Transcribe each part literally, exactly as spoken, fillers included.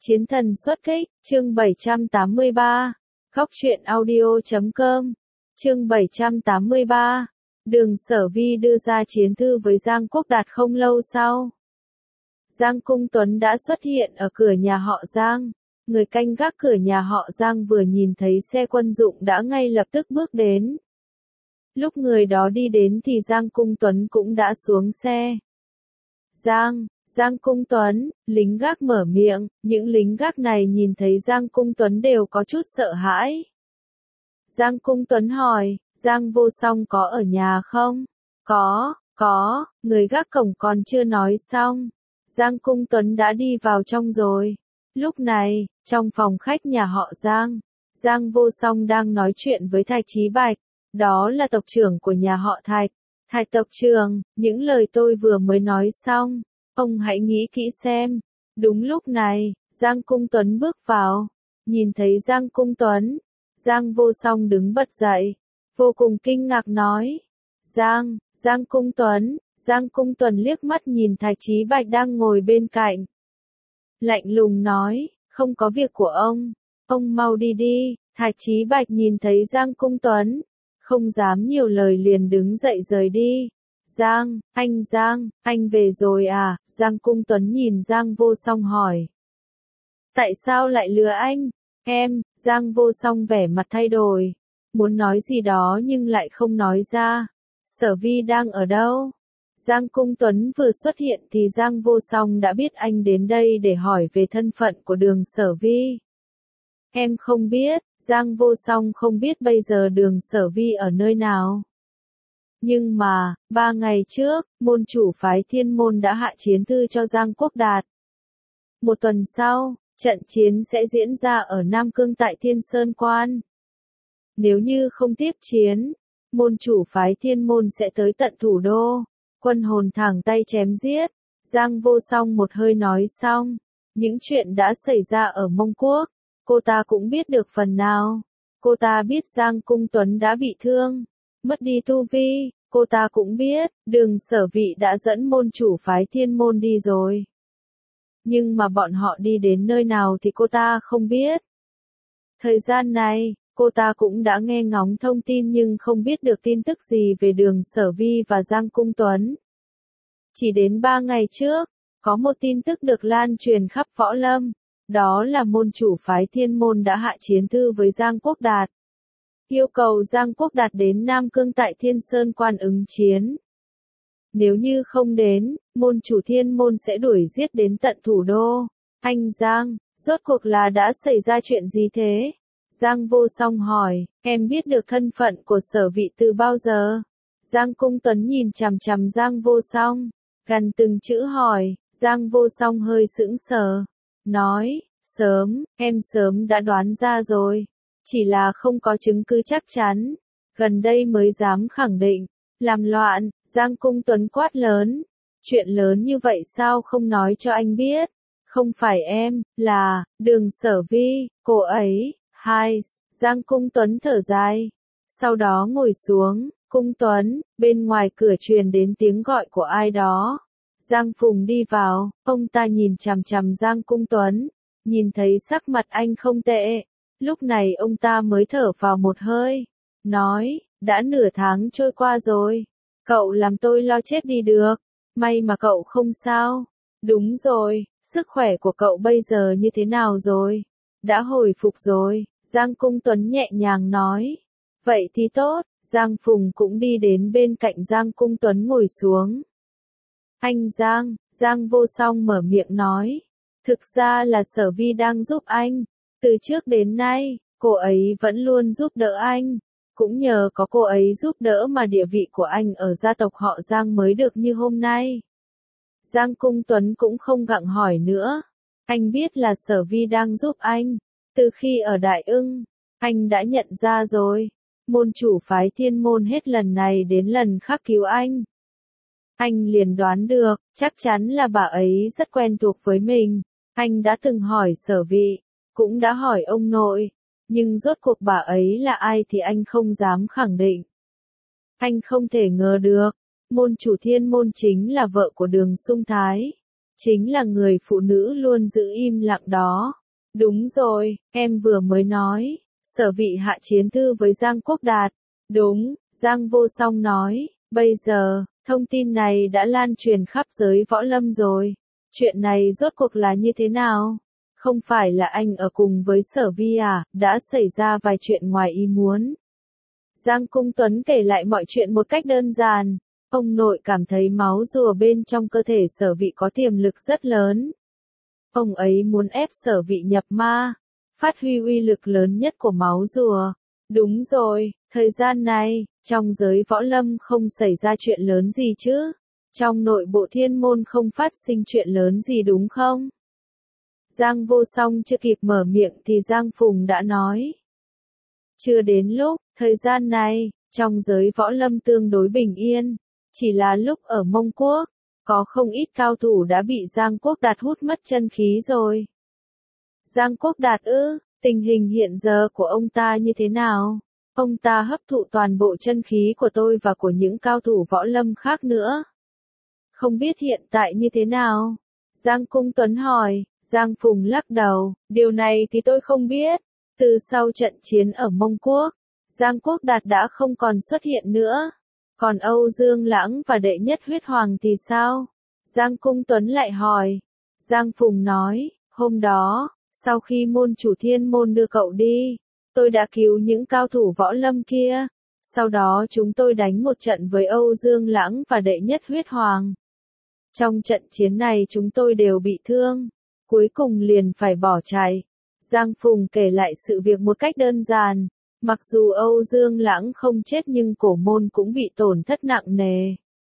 Chiến thần xuất kích, chương bảy trăm tám mươi ba. Góc truyện audio chấm com. Chương bảy trăm tám mươi ba. Đường Sở Vi đưa ra chiến thư với Giang Quốc Đạt không lâu sau. Giang Cung Tuấn đã xuất hiện ở cửa nhà họ Giang. Người canh gác cửa nhà họ Giang vừa nhìn thấy xe quân dụng đã ngay lập tức bước đến. Lúc người đó đi đến thì Giang Cung Tuấn cũng đã xuống xe. Giang, Giang Cung Tuấn, lính gác mở miệng, những lính gác này nhìn thấy Giang Cung Tuấn đều có chút sợ hãi. Giang Cung Tuấn hỏi, Giang Vô Song có ở nhà không? Có, có, người gác cổng còn chưa nói xong. Giang Cung Tuấn đã đi vào trong rồi. Lúc này, trong phòng khách nhà họ Giang, Giang Vô Song đang nói chuyện với Thạch Chí Bạch, đó là tộc trưởng của nhà họ Thạch. Thạch tộc trưởng, những lời tôi vừa mới nói xong, ông hãy nghĩ kỹ xem. Đúng lúc này, Giang Cung Tuấn bước vào, nhìn thấy Giang Cung Tuấn, Giang Vô Song đứng bật dậy, vô cùng kinh ngạc nói, Giang, Giang Cung Tuấn, Giang Cung Tuấn liếc mắt nhìn Thạch Chí Bạch đang ngồi bên cạnh. Lạnh lùng nói, không có việc của ông, ông mau đi đi. Thạch Chí Bạch nhìn thấy Giang Cung Tuấn, không dám nhiều lời liền đứng dậy rời đi. Giang, anh Giang, anh về rồi à? Giang Cung Tuấn nhìn Giang Vô Song hỏi. Tại sao lại lừa anh? Em, Giang Vô Song vẻ mặt thay đổi, muốn nói gì đó nhưng lại không nói ra. Sở Vi đang ở đâu? Giang Cung Tuấn vừa xuất hiện thì Giang Vô Song đã biết anh đến đây để hỏi về thân phận của Đường Sở Vi. Em không biết, Giang Vô Song không biết bây giờ Đường Sở Vi ở nơi nào. Nhưng mà, ba ngày trước, môn chủ phái Thiên Môn đã hạ chiến thư cho Giang Quốc Đạt. Một tuần sau, trận chiến sẽ diễn ra ở Nam Cương tại Thiên Sơn Quan. Nếu như không tiếp chiến, môn chủ phái Thiên Môn sẽ tới tận thủ đô. Quân hồn thẳng tay chém giết. Giang Vô Song một hơi nói xong. Những chuyện đã xảy ra ở Mông Quốc, cô ta cũng biết được phần nào. Cô ta biết Giang Cung Tuấn đã bị thương, mất đi tu vi. Cô ta cũng biết, Đường Sở Vi đã dẫn môn chủ phái Thiên Môn đi rồi. Nhưng mà bọn họ đi đến nơi nào thì cô ta không biết. Thời gian này, cô ta cũng đã nghe ngóng thông tin nhưng không biết được tin tức gì về Đường Sở Vi và Giang Cung Tuấn. Chỉ đến ba ngày trước, có một tin tức được lan truyền khắp võ lâm, đó là môn chủ phái Thiên Môn đã hạ chiến thư với Giang Quốc Đạt. Yêu cầu Giang Quốc Đạt đến Nam Cương tại Thiên Sơn Quan ứng chiến. Nếu như không đến, môn chủ Thiên Môn sẽ đuổi giết đến tận thủ đô. Anh Giang, rốt cuộc là đã xảy ra chuyện gì thế? Giang Vô Song hỏi, em biết được thân phận của Sở Vi từ bao giờ? Giang Cung Tuấn nhìn chằm chằm Giang Vô Song, gần từng chữ hỏi. Giang Vô Song hơi sững sờ, nói, sớm, em sớm đã đoán ra rồi. Chỉ là không có chứng cứ chắc chắn, gần đây mới dám khẳng định. Làm loạn, Giang Cung Tuấn quát lớn. Chuyện lớn như vậy sao không nói cho anh biết? Không phải em, là, Đường Sở Vi, cô ấy. Hai, Giang Cung Tuấn thở dài. Sau đó ngồi xuống. Cung Tuấn, bên ngoài cửa truyền đến tiếng gọi của ai đó. Giang Phùng đi vào, ông ta nhìn chằm chằm Giang Cung Tuấn, nhìn thấy sắc mặt anh không tệ. Lúc này ông ta mới thở vào một hơi, nói, đã nửa tháng trôi qua rồi, cậu làm tôi lo chết đi được, may mà cậu không sao. Đúng rồi, sức khỏe của cậu bây giờ như thế nào rồi? Đã hồi phục rồi, Giang Cung Tuấn nhẹ nhàng nói. Vậy thì tốt, Giang Phùng cũng đi đến bên cạnh Giang Cung Tuấn ngồi xuống. Anh Giang, Giang Vô Song mở miệng nói, thực ra là Sở Vi đang giúp anh. Từ trước đến nay, cô ấy vẫn luôn giúp đỡ anh. Cũng nhờ có cô ấy giúp đỡ mà địa vị của anh ở gia tộc họ Giang mới được như hôm nay. Giang Cung Tuấn cũng không gặng hỏi nữa. Anh biết là Sở Vi đang giúp anh. Từ khi ở Đại Ưng, anh đã nhận ra rồi. Môn chủ phái Thiên Môn hết lần này đến lần khác cứu anh. Anh liền đoán được, chắc chắn là bà ấy rất quen thuộc với mình. Anh đã từng hỏi Sở Vi, cũng đã hỏi ông nội, nhưng rốt cuộc bà ấy là ai thì anh không dám khẳng định. Anh không thể ngờ được, môn chủ Thiên Môn chính là vợ của Đường Sung Thái. Chính là người phụ nữ luôn giữ im lặng đó. Đúng rồi, em vừa mới nói, Sở Vị hạ chiến thư với Giang Quốc Đạt. Đúng, Giang Vô Song nói, bây giờ, thông tin này đã lan truyền khắp giới võ lâm rồi. Chuyện này rốt cuộc là như thế nào? Không phải là anh ở cùng với Sở Vi à, đã xảy ra vài chuyện ngoài ý muốn. Giang Cung Tuấn kể lại mọi chuyện một cách đơn giản. Ông nội cảm thấy máu rùa bên trong cơ thể Sở Vị có tiềm lực rất lớn. Ông ấy muốn ép Sở Vị nhập ma, phát huy uy lực lớn nhất của máu rùa. Đúng rồi, thời gian này, trong giới võ lâm không xảy ra chuyện lớn gì chứ? Trong nội bộ Thiên Môn không phát sinh chuyện lớn gì đúng không? Giang Vô Song chưa kịp mở miệng thì Giang Phùng đã nói. Chưa đến lúc, thời gian này, trong giới võ lâm tương đối bình yên. Chỉ là lúc ở Mông Quốc, có không ít cao thủ đã bị Giang Quốc Đạt hút mất chân khí rồi. Giang Quốc Đạt ư, tình hình hiện giờ của ông ta như thế nào? Ông ta hấp thụ toàn bộ chân khí của tôi và của những cao thủ võ lâm khác nữa. Không biết hiện tại như thế nào? Giang Cung Tuấn hỏi. Giang Phùng lắc đầu, điều này thì tôi không biết. Từ sau trận chiến ở Mông Quốc, Giang Quốc Đạt đã không còn xuất hiện nữa. Còn Âu Dương Lãng và đệ nhất huyết hoàng thì sao? Giang Cung Tuấn lại hỏi. Giang Phùng nói, hôm đó, sau khi môn chủ Thiên Môn đưa cậu đi, tôi đã cứu những cao thủ võ lâm kia. Sau đó chúng tôi đánh một trận với Âu Dương Lãng và đệ nhất huyết hoàng. Trong trận chiến này chúng tôi đều bị thương, cuối cùng liền phải bỏ chạy. Giang Phùng kể lại sự việc một cách đơn giản. Mặc dù Âu Dương Lãng không chết nhưng cổ môn cũng bị tổn thất nặng nề.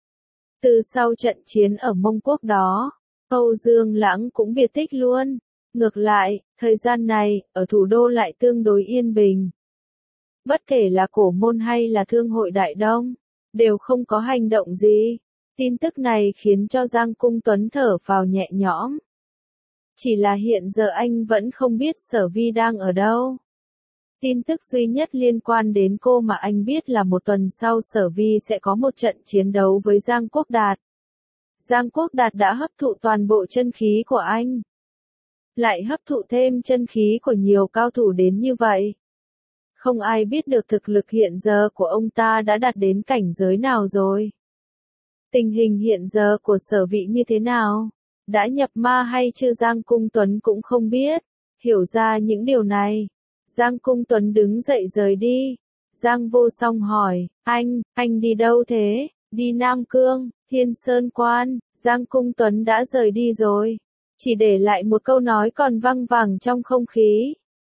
Từ sau trận chiến ở Mông Quốc đó, Âu Dương Lãng cũng biệt tích luôn. Ngược lại, thời gian này, ở thủ đô lại tương đối yên bình. Bất kể là cổ môn hay là thương hội Đại Đông, đều không có hành động gì. Tin tức này khiến cho Giang Cung Tuấn thở phào nhẹ nhõm. Chỉ là hiện giờ anh vẫn không biết Sở Vi đang ở đâu. Tin tức duy nhất liên quan đến cô mà anh biết là một tuần sau Sở Vi sẽ có một trận chiến đấu với Giang Quốc Đạt. Giang Quốc Đạt đã hấp thụ toàn bộ chân khí của anh. Lại hấp thụ thêm chân khí của nhiều cao thủ đến như vậy. Không ai biết được thực lực hiện giờ của ông ta đã đạt đến cảnh giới nào rồi. Tình hình hiện giờ của Sở Vị như thế nào? Đã nhập ma hay chưa Giang Cung Tuấn cũng không biết. Hiểu ra những điều này, Giang Cung Tuấn đứng dậy rời đi. Giang Vô Song hỏi, anh, anh đi đâu thế? Đi Nam Cương, Thiên Sơn Quan. Giang Cung Tuấn đã rời đi rồi. Chỉ để lại một câu nói còn văng vẳng trong không khí.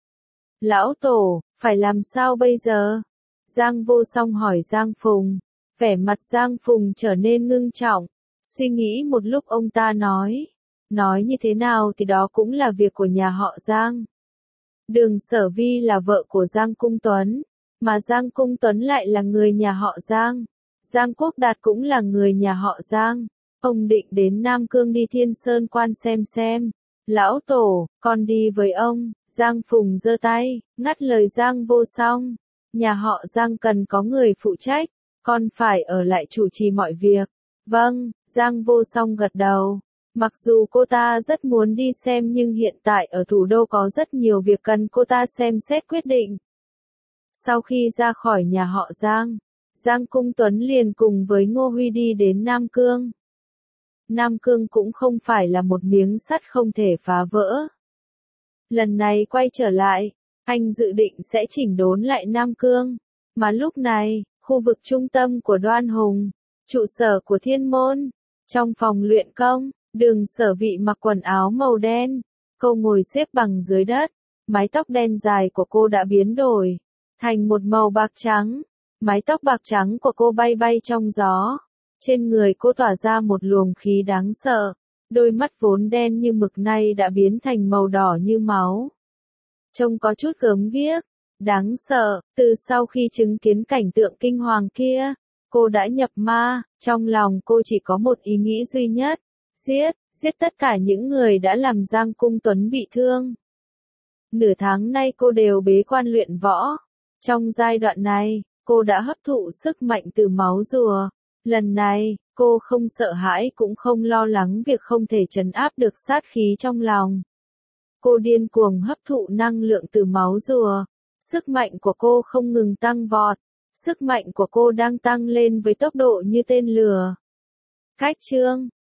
Lão Tổ, phải làm sao bây giờ? Giang Vô Song hỏi Giang Phùng. Vẻ mặt Giang Phùng trở nên ngưng trọng. Suy nghĩ một lúc ông ta nói. Nói như thế nào thì đó cũng là việc của nhà họ Giang. Đường Sở Vi là vợ của Giang Cung Tuấn, mà Giang Cung Tuấn lại là người nhà họ Giang. Giang Quốc Đạt cũng là người nhà họ Giang. Ông định đến Nam Cương đi Thiên Sơn Quan xem xem. Lão Tổ, con đi với ông. Giang Phùng giơ tay, ngắt lời Giang Vô Song. Nhà họ Giang cần có người phụ trách, con phải ở lại chủ trì mọi việc. Vâng, Giang Vô Song gật đầu. Mặc dù cô ta rất muốn đi xem nhưng hiện tại ở thủ đô có rất nhiều việc cần cô ta xem xét quyết định. Sau khi ra khỏi nhà họ Giang, Giang Cung Tuấn liền cùng với Ngô Huy đi đến Nam Cương. Nam Cương cũng không phải là một miếng sắt không thể phá vỡ. Lần này quay trở lại, anh dự định sẽ chỉnh đốn lại Nam Cương. Mà lúc này, khu vực trung tâm của Đoan Hùng, trụ sở của Thiên Môn, trong phòng luyện công, Đường Sở Vị mặc quần áo màu đen, cô ngồi xếp bằng dưới đất, mái tóc đen dài của cô đã biến đổi thành một màu bạc trắng, mái tóc bạc trắng của cô bay bay trong gió, trên người cô tỏa ra một luồng khí đáng sợ, đôi mắt vốn đen như mực nay đã biến thành màu đỏ như máu. Trông có chút gớm ghiếc, đáng sợ, từ sau khi chứng kiến cảnh tượng kinh hoàng kia, cô đã nhập ma, trong lòng cô chỉ có một ý nghĩ duy nhất. Giết, giết tất cả những người đã làm Giang Cung Tuấn bị thương. Nửa tháng nay cô đều bế quan luyện võ. Trong giai đoạn này, cô đã hấp thụ sức mạnh từ máu rùa. Lần này, Cô không sợ hãi cũng không lo lắng việc không thể trấn áp được sát khí trong lòng. Cô điên cuồng hấp thụ năng lượng từ máu rùa. Sức mạnh của cô không ngừng tăng vọt. Sức mạnh của cô đang tăng lên với tốc độ như tên lửa. Cách chương